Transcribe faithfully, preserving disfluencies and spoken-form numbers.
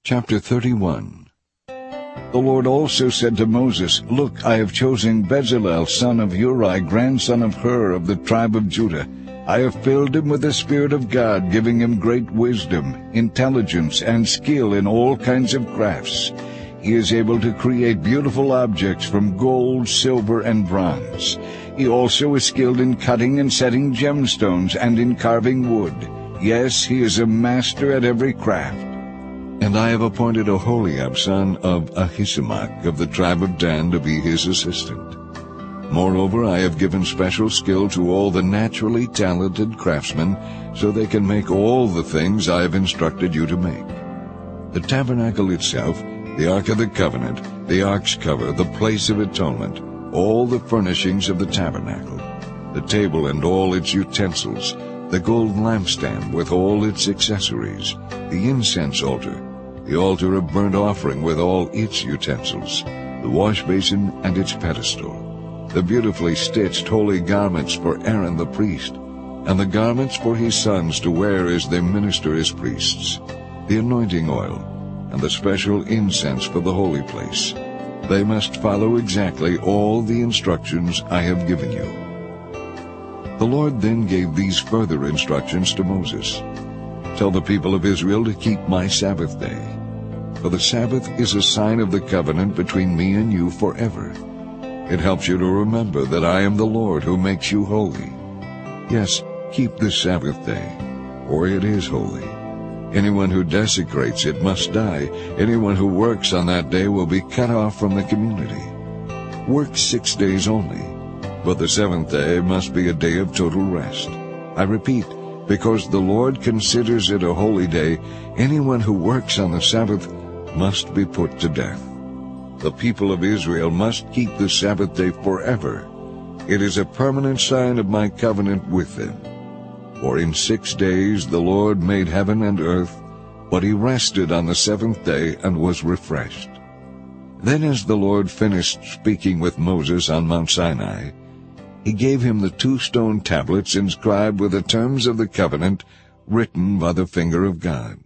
Chapter thirty-one. The Lord also said to Moses, Look, I have chosen Bezalel, son of Uri, grandson of Hur, of the tribe of Judah. I have filled him with the Spirit of God, giving him great wisdom, intelligence, and skill in all kinds of crafts. He is able to create beautiful objects from gold, silver, and bronze. He also is skilled in cutting and setting gemstones and in carving wood. Yes, he is a master at every craft. And I have appointed Oholiab, son of Ahisamach, of the tribe of Dan, to be his assistant. Moreover, I have given special skill to all the naturally talented craftsmen, so they can make all the things I have instructed you to make. The tabernacle itself, the Ark of the Covenant, the Ark's cover, the place of atonement, all the furnishings of the tabernacle, the table and all its utensils, the gold lampstand with all its accessories, the incense altar, the altar of burnt offering with all its utensils, the wash basin and its pedestal, the beautifully stitched holy garments for Aaron the priest, and the garments for his sons to wear as they minister as priests, the anointing oil, and the special incense for the holy place. They must follow exactly all the instructions I have given you. The Lord then gave these further instructions to Moses. Tell the people of Israel to keep my Sabbath day. For the Sabbath is a sign of the covenant between me and you forever. It helps you to remember that I am the Lord who makes you holy. Yes, keep the Sabbath day, for it is holy. Anyone who desecrates it must die. Anyone who works on that day will be cut off from the community. Work six days only, but the seventh day must be a day of total rest. I repeat, because the Lord considers it a holy day, anyone who works on the Sabbath must be put to death. The people of Israel must keep the Sabbath day forever. It is a permanent sign of my covenant with them. For in six days the Lord made heaven and earth, but he rested on the seventh day and was refreshed. Then as the Lord finished speaking with Moses on Mount Sinai, he gave him the two stone tablets inscribed with the terms of the covenant written by the finger of God.